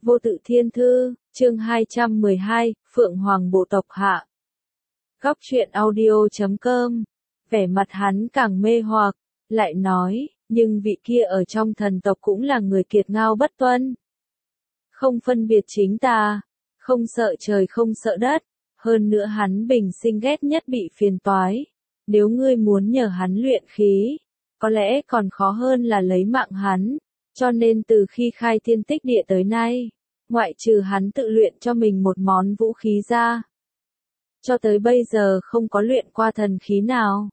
Vô Tự Thiên Thư, chương 212, Phượng Hoàng bộ tộc hạ. Góc truyện audio.com. Vẻ mặt hắn càng mê hoặc, lại nói, nhưng vị kia ở trong thần tộc cũng là người kiệt ngao bất tuân. Không phân biệt chính tà, không sợ trời không sợ đất, hơn nữa hắn bình sinh ghét nhất bị phiền toái. Nếu ngươi muốn nhờ hắn luyện khí, có lẽ còn khó hơn là lấy mạng hắn. Cho nên từ khi khai thiên tích địa tới nay, ngoại trừ hắn tự luyện cho mình một món vũ khí ra, cho tới bây giờ không có luyện qua thần khí nào.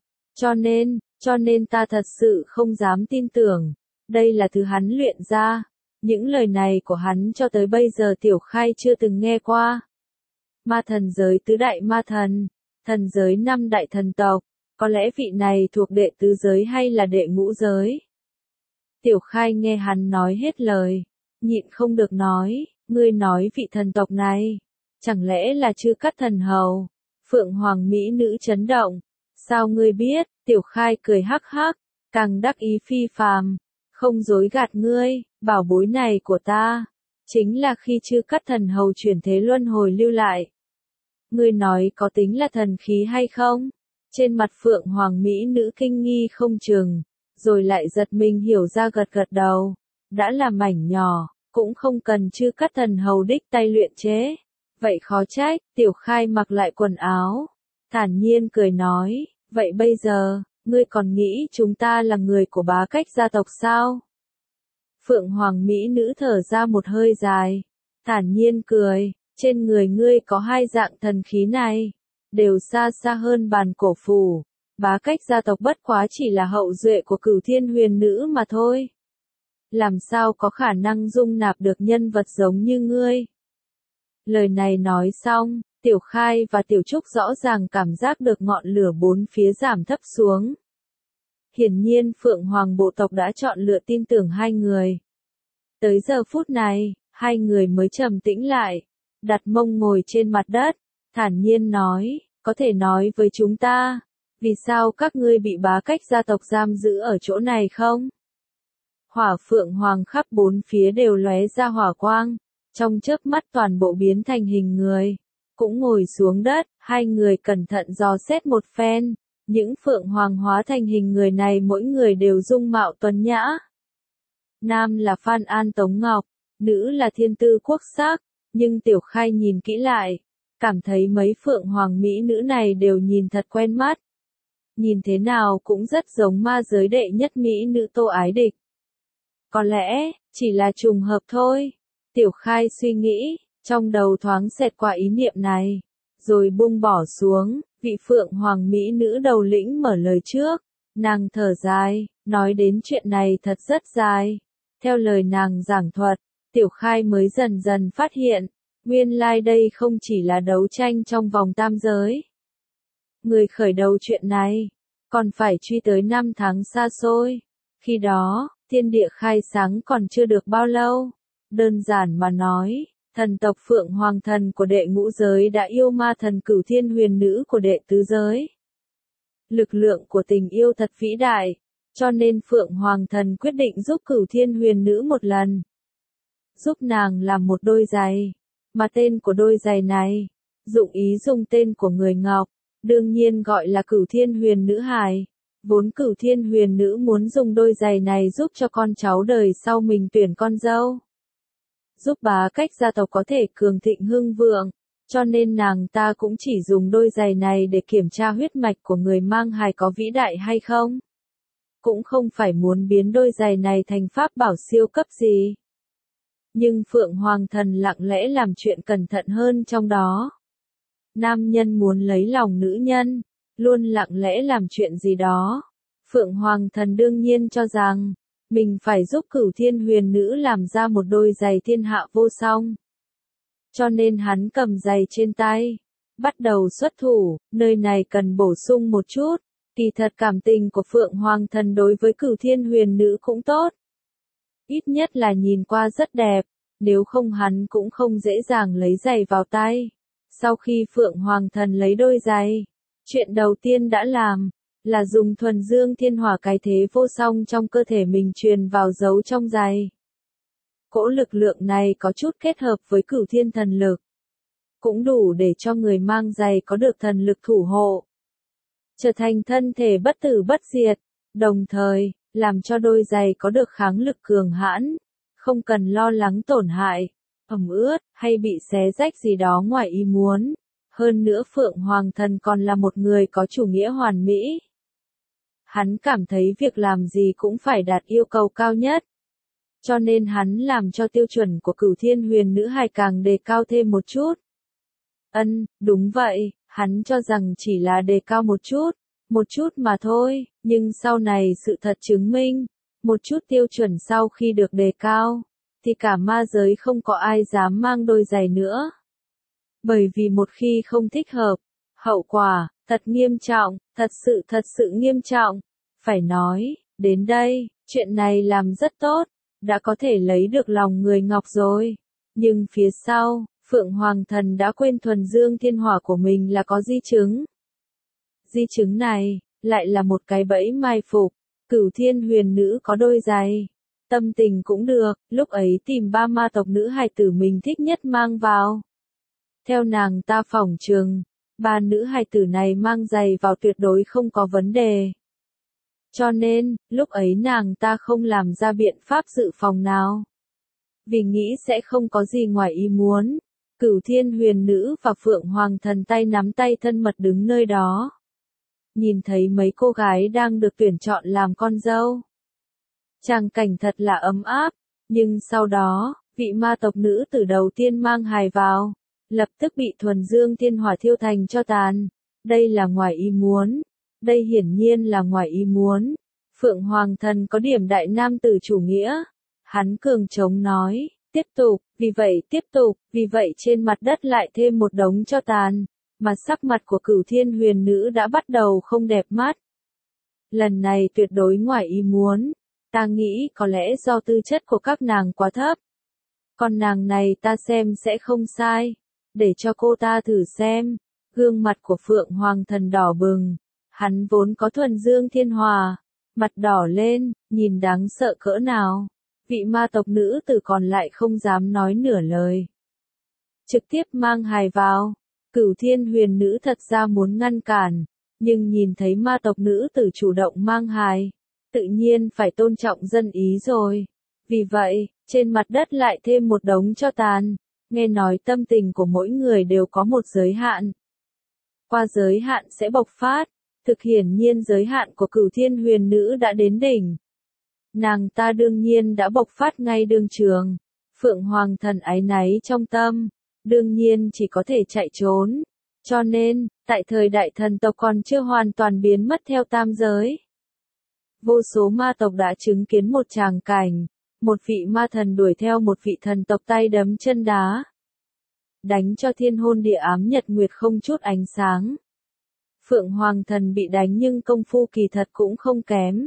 Cho nên ta thật sự không dám tin tưởng, đây là thứ hắn luyện ra. Những lời này của hắn cho tới bây giờ Tiểu Khai chưa từng nghe qua. Ma thần giới tứ đại ma thần, thần giới năm đại thần tộc, có lẽ vị này thuộc đệ tứ giới hay là đệ ngũ giới? Tiểu Khai nghe hắn nói hết lời, nhịn không được nói, ngươi nói vị thần tộc này, chẳng lẽ là Chư Cắt thần hầu? Phượng Hoàng mỹ nữ chấn động, sao ngươi biết? Tiểu Khai cười hắc hắc, càng đắc ý phi phàm, không dối gạt ngươi, bảo bối này của ta, chính là khi Chư Cắt thần hầu chuyển thế luân hồi lưu lại. Ngươi nói có tính là thần khí hay không? Trên mặt Phượng Hoàng mỹ nữ kinh nghi không chừng, rồi lại giật mình hiểu ra gật gật đầu, đã là mảnh nhỏ, cũng không cần Chư Cắt thần hầu đích tay luyện chế. Vậy khó trách. Tiểu Khai mặc lại quần áo, thản nhiên cười nói, vậy bây giờ, ngươi còn nghĩ chúng ta là người của Bá Cách gia tộc sao? Phượng Hoàng mỹ nữ thở ra một hơi dài, thản nhiên cười, trên người ngươi có hai dạng thần khí này, đều xa xa hơn Bàn Cổ Phủ. Bá Cách gia tộc bất quá chỉ là hậu duệ của Cửu Thiên Huyền Nữ mà thôi. Làm sao có khả năng dung nạp được nhân vật giống như ngươi? Lời này nói xong, Tiểu Khai và Tiểu Trúc rõ ràng cảm giác được ngọn lửa bốn phía giảm thấp xuống. Hiển nhiên Phượng Hoàng bộ tộc đã chọn lựa tin tưởng hai người. Tới giờ phút này, hai người mới trầm tĩnh lại, đặt mông ngồi trên mặt đất, thản nhiên nói, có thể nói với chúng ta, vì sao các ngươi bị Bá Cách gia tộc giam giữ ở chỗ này không? Hỏa Phượng Hoàng khắp bốn phía đều lóe ra hỏa quang, trong chớp mắt toàn bộ biến thành hình người, cũng ngồi xuống đất, hai người cẩn thận dò xét một phen, những Phượng Hoàng hóa thành hình người này mỗi người đều dung mạo tuấn nhã. Nam là Phan An Tống Ngọc, nữ là Thiên Tư Quốc Sắc, nhưng Tiểu Khai nhìn kỹ lại, cảm thấy mấy Phượng Hoàng mỹ nữ này đều nhìn thật quen mắt. Nhìn thế nào cũng rất giống ma giới đệ nhất mỹ nữ Tô Ái Địch. Có lẽ, chỉ là trùng hợp thôi. Tiểu Khai suy nghĩ, trong đầu thoáng xẹt qua ý niệm này, rồi buông bỏ xuống. Vị Phượng Hoàng mỹ nữ đầu lĩnh mở lời trước, nàng thở dài, nói đến chuyện này thật rất dài. Theo lời nàng giảng thuật, Tiểu Khai mới dần dần phát hiện, nguyên lai đây không chỉ là đấu tranh trong vòng tam giới. Người khởi đầu chuyện này, còn phải truy tới năm tháng xa xôi. Khi đó, thiên địa khai sáng còn chưa được bao lâu. Đơn giản mà nói, thần tộc Phượng Hoàng thần của đệ ngũ giới đã yêu ma thần Cửu Thiên Huyền Nữ của đệ tứ giới. Lực lượng của tình yêu thật vĩ đại, cho nên Phượng Hoàng thần quyết định giúp Cửu Thiên Huyền Nữ một lần. Giúp nàng làm một đôi giày, mà tên của đôi giày này, dụng ý dùng tên của người Ngọc, đương nhiên gọi là Cửu Thiên Huyền Nữ hài. Vốn Cửu Thiên Huyền Nữ muốn dùng đôi giày này giúp cho con cháu đời sau mình tuyển con dâu. Giúp Bá Cách gia tộc có thể cường thịnh hưng vượng, cho nên nàng ta cũng chỉ dùng đôi giày này để kiểm tra huyết mạch của người mang hài có vĩ đại hay không. Cũng không phải muốn biến đôi giày này thành pháp bảo siêu cấp gì. Nhưng Phượng Hoàng thần lặng lẽ làm chuyện cẩn thận hơn trong đó. Nam nhân muốn lấy lòng nữ nhân, luôn lặng lẽ làm chuyện gì đó. Phượng Hoàng thần đương nhiên cho rằng, mình phải giúp Cửu Thiên Huyền Nữ làm ra một đôi giày thiên hạ vô song. Cho nên hắn cầm giày trên tay, bắt đầu xuất thủ. Nơi này cần bổ sung một chút, kỳ thật cảm tình của Phượng Hoàng thần đối với Cửu Thiên Huyền Nữ cũng tốt. Ít nhất là nhìn qua rất đẹp, nếu không hắn cũng không dễ dàng lấy giày vào tay. Sau khi Phượng Hoàng thần lấy đôi giày, chuyện đầu tiên đã làm, là dùng thuần dương thiên hỏa cái thế vô song trong cơ thể mình truyền vào giấu trong giày. Cỗ lực lượng này có chút kết hợp với cửu thiên thần lực. Cũng đủ để cho người mang giày có được thần lực thủ hộ. Trở thành thân thể bất tử bất diệt, đồng thời, làm cho đôi giày có được kháng lực cường hãn, không cần lo lắng tổn hại, ẩm ướt, hay bị xé rách gì đó ngoài ý muốn. Hơn nữa Phượng Hoàng Thần còn là một người có chủ nghĩa hoàn mỹ. Hắn cảm thấy việc làm gì cũng phải đạt yêu cầu cao nhất. Cho nên hắn làm cho tiêu chuẩn của cửu thiên huyền nữ hài càng đề cao thêm một chút. Đúng vậy, hắn cho rằng chỉ là đề cao một chút mà thôi, nhưng sau này sự thật chứng minh, một chút tiêu chuẩn sau khi được đề cao, thì cả ma giới không có ai dám mang đôi giày nữa. Bởi vì một khi không thích hợp, hậu quả, thật nghiêm trọng, thật sự nghiêm trọng. Phải nói, đến đây, chuyện này làm rất tốt, đã có thể lấy được lòng người Ngọc rồi. Nhưng phía sau, Phượng Hoàng Thần đã quên thuần dương thiên hỏa của mình là có di chứng. Di chứng này, lại là một cái bẫy mai phục, cửu thiên huyền nữ có đôi giày. Tâm tình cũng được, lúc ấy tìm 3 ma tộc nữ hài tử mình thích nhất mang vào. Theo nàng ta phỏng chừng, 3 nữ hài tử này mang giày vào tuyệt đối không có vấn đề. Cho nên, lúc ấy nàng ta không làm ra biện pháp dự phòng nào. Vì nghĩ sẽ không có gì ngoài ý muốn. Cửu thiên huyền nữ và Phượng Hoàng Thần tay nắm tay thân mật đứng nơi đó. Nhìn thấy mấy cô gái đang được tuyển chọn làm con dâu. Tràng cảnh thật là ấm áp, nhưng sau đó, vị ma tộc nữ tử đầu tiên mang hài vào, lập tức bị thuần dương thiên hỏa thiêu thành cho tàn. Đây là ngoài ý muốn. Đây hiển nhiên là ngoài ý muốn. Phượng Hoàng Thần có điểm đại nam tử chủ nghĩa. Hắn cường trống nói, tiếp tục, vì vậy trên mặt đất lại thêm một đống cho tàn, mà sắc mặt của cửu thiên huyền nữ đã bắt đầu không đẹp mắt. Lần này tuyệt đối ngoài ý muốn, ta nghĩ có lẽ do tư chất của các nàng quá thấp. Còn nàng này ta xem sẽ không sai, để cho cô ta thử xem. Gương mặt của Phượng Hoàng Thần đỏ bừng, hắn vốn có thuần dương thiên hỏa, mặt đỏ lên, nhìn đáng sợ cỡ nào. Vị ma tộc nữ tử còn lại không dám nói nửa lời. Trực tiếp mang hài vào. Cửu thiên huyền nữ thật ra muốn ngăn cản, nhưng nhìn thấy ma tộc nữ tử chủ động mang hài, tự nhiên phải tôn trọng dân ý rồi. Vì vậy, trên mặt đất lại thêm một đống cho tàn. Nghe nói tâm tình của mỗi người đều có một giới hạn. Qua giới hạn sẽ bộc phát. Thực hiển nhiên giới hạn của cửu thiên huyền nữ đã đến đỉnh. Nàng ta đương nhiên đã bộc phát ngay đương trường. Phượng Hoàng Thần áy náy trong tâm, đương nhiên chỉ có thể chạy trốn. Cho nên, tại thời đại thần tộc còn chưa hoàn toàn biến mất theo tam giới. Vô số ma tộc đã chứng kiến một tràng cảnh, một vị ma thần đuổi theo một vị thần tộc tay đấm chân đá. Đánh cho thiên hôn địa ám nhật nguyệt không chút ánh sáng. Phượng Hoàng Thần bị đánh nhưng công phu kỳ thật cũng không kém.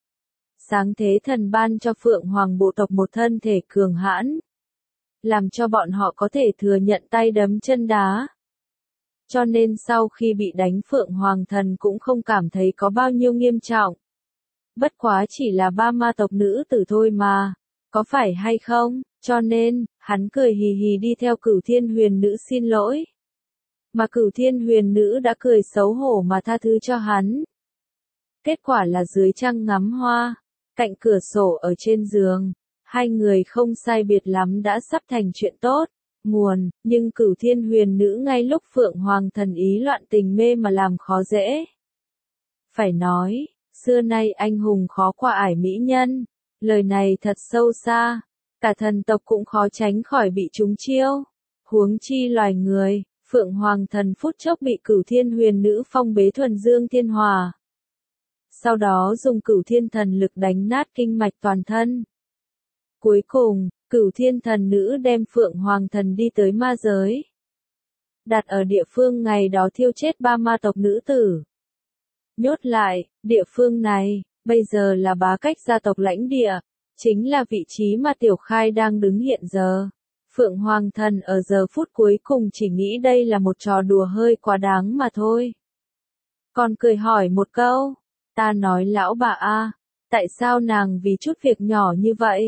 Sáng thế thần ban cho Phượng Hoàng bộ tộc một thân thể cường hãn, làm cho bọn họ có thể thừa nhận tay đấm chân đá. Cho nên sau khi bị đánh Phượng Hoàng Thần cũng không cảm thấy có bao nhiêu nghiêm trọng. Bất quá chỉ là 3 ma tộc nữ tử thôi mà, có phải hay không? Cho nên, hắn cười hì hì đi theo cửu thiên huyền nữ xin lỗi. Mà cửu thiên huyền nữ đã cười xấu hổ mà tha thứ cho hắn. Kết quả là dưới trăng ngắm hoa, cạnh cửa sổ ở trên giường, hai người không sai biệt lắm đã sắp thành chuyện tốt. Nhưng cửu thiên huyền nữ ngay lúc Phượng Hoàng Thần ý loạn tình mê mà làm khó dễ. Phải nói, xưa nay anh hùng khó qua ải mỹ nhân, lời này thật sâu xa, cả thần tộc cũng khó tránh khỏi bị trúng chiêu. Huống chi loài người, Phượng Hoàng Thần phút chốc bị cửu thiên huyền nữ phong bế thuần dương thiên hỏa. Sau đó dùng cửu thiên thần lực đánh nát kinh mạch toàn thân. Cuối cùng, cửu thiên thần nữ đem Phượng Hoàng Thần đi tới ma giới. Đặt ở địa phương ngày đó thiêu chết 3 ma tộc nữ tử. Nhốt lại, địa phương này, bây giờ là bá cách gia tộc lãnh địa, chính là vị trí mà Tiểu Khai đang đứng hiện giờ. Phượng Hoàng Thần ở giờ phút cuối cùng chỉ nghĩ đây là một trò đùa hơi quá đáng mà thôi. Còn cười hỏi một câu, ta nói lão bà a, tại sao nàng vì chút việc nhỏ như vậy,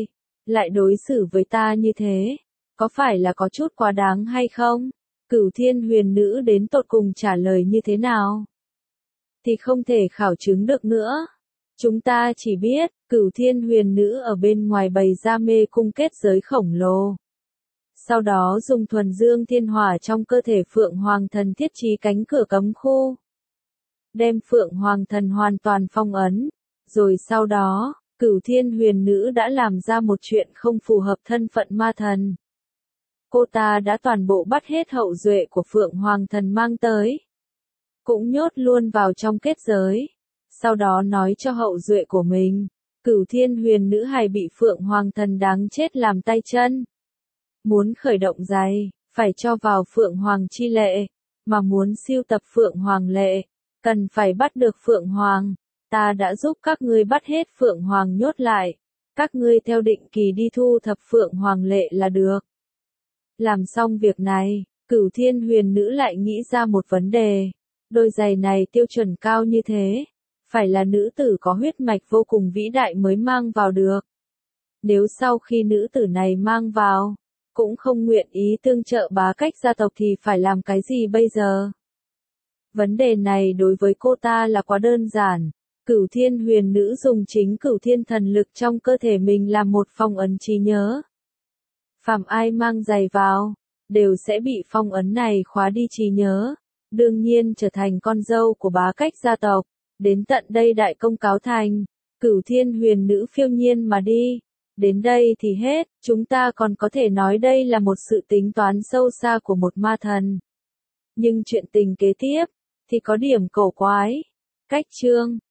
lại đối xử với ta như thế, có phải là có chút quá đáng hay không? Cửu Thiên Huyền Nữ đến tột cùng trả lời như thế nào? Thì không thể khảo chứng được nữa. Chúng ta chỉ biết, Cửu Thiên Huyền Nữ ở bên ngoài bày ra mê cung kết giới khổng lồ. Sau đó dùng thuần dương thiên hỏa trong cơ thể Phượng Hoàng Thần thiết trí cánh cửa cấm khu. Đem Phượng Hoàng Thần hoàn toàn phong ấn. Rồi sau đó, Cửu Thiên Huyền Nữ đã làm ra một chuyện không phù hợp thân phận ma thần. Cô ta đã toàn bộ bắt hết hậu duệ của Phượng Hoàng Thần mang tới. Cũng nhốt luôn vào trong kết giới. Sau đó nói cho hậu duệ của mình, Cửu Thiên Huyền Nữ hài bị Phượng Hoàng Thần đáng chết làm tay chân. Muốn khởi động giày, phải cho vào Phượng Hoàng chi lệ, mà muốn siêu tập Phượng Hoàng lệ, cần phải bắt được Phượng Hoàng. Ta đã giúp các ngươi bắt hết Phượng Hoàng nhốt lại, các ngươi theo định kỳ đi thu thập Phượng Hoàng lệ là được. Làm xong việc này, Cửu Thiên Huyền Nữ lại nghĩ ra một vấn đề, đôi giày này tiêu chuẩn cao như thế, phải là nữ tử có huyết mạch vô cùng vĩ đại mới mang vào được. Nếu sau khi nữ tử này mang vào, cũng không nguyện ý tương trợ bá cách gia tộc thì phải làm cái gì bây giờ? Vấn đề này đối với cô ta là quá đơn giản. Cửu Thiên Huyền Nữ dùng chính Cửu Thiên thần lực trong cơ thể mình làm một phong ấn trí nhớ. Phàm ai mang giày vào, đều sẽ bị phong ấn này khóa đi trí nhớ, đương nhiên trở thành con dâu của bá cách gia tộc. Đến tận đây đại công cáo thành, Cửu Thiên Huyền Nữ phiêu nhiên mà đi. Đến đây thì hết, chúng ta còn có thể nói đây là một sự tính toán sâu xa của một ma thần. Nhưng chuyện tình kế tiếp, thì có điểm cổ quái. Cách chương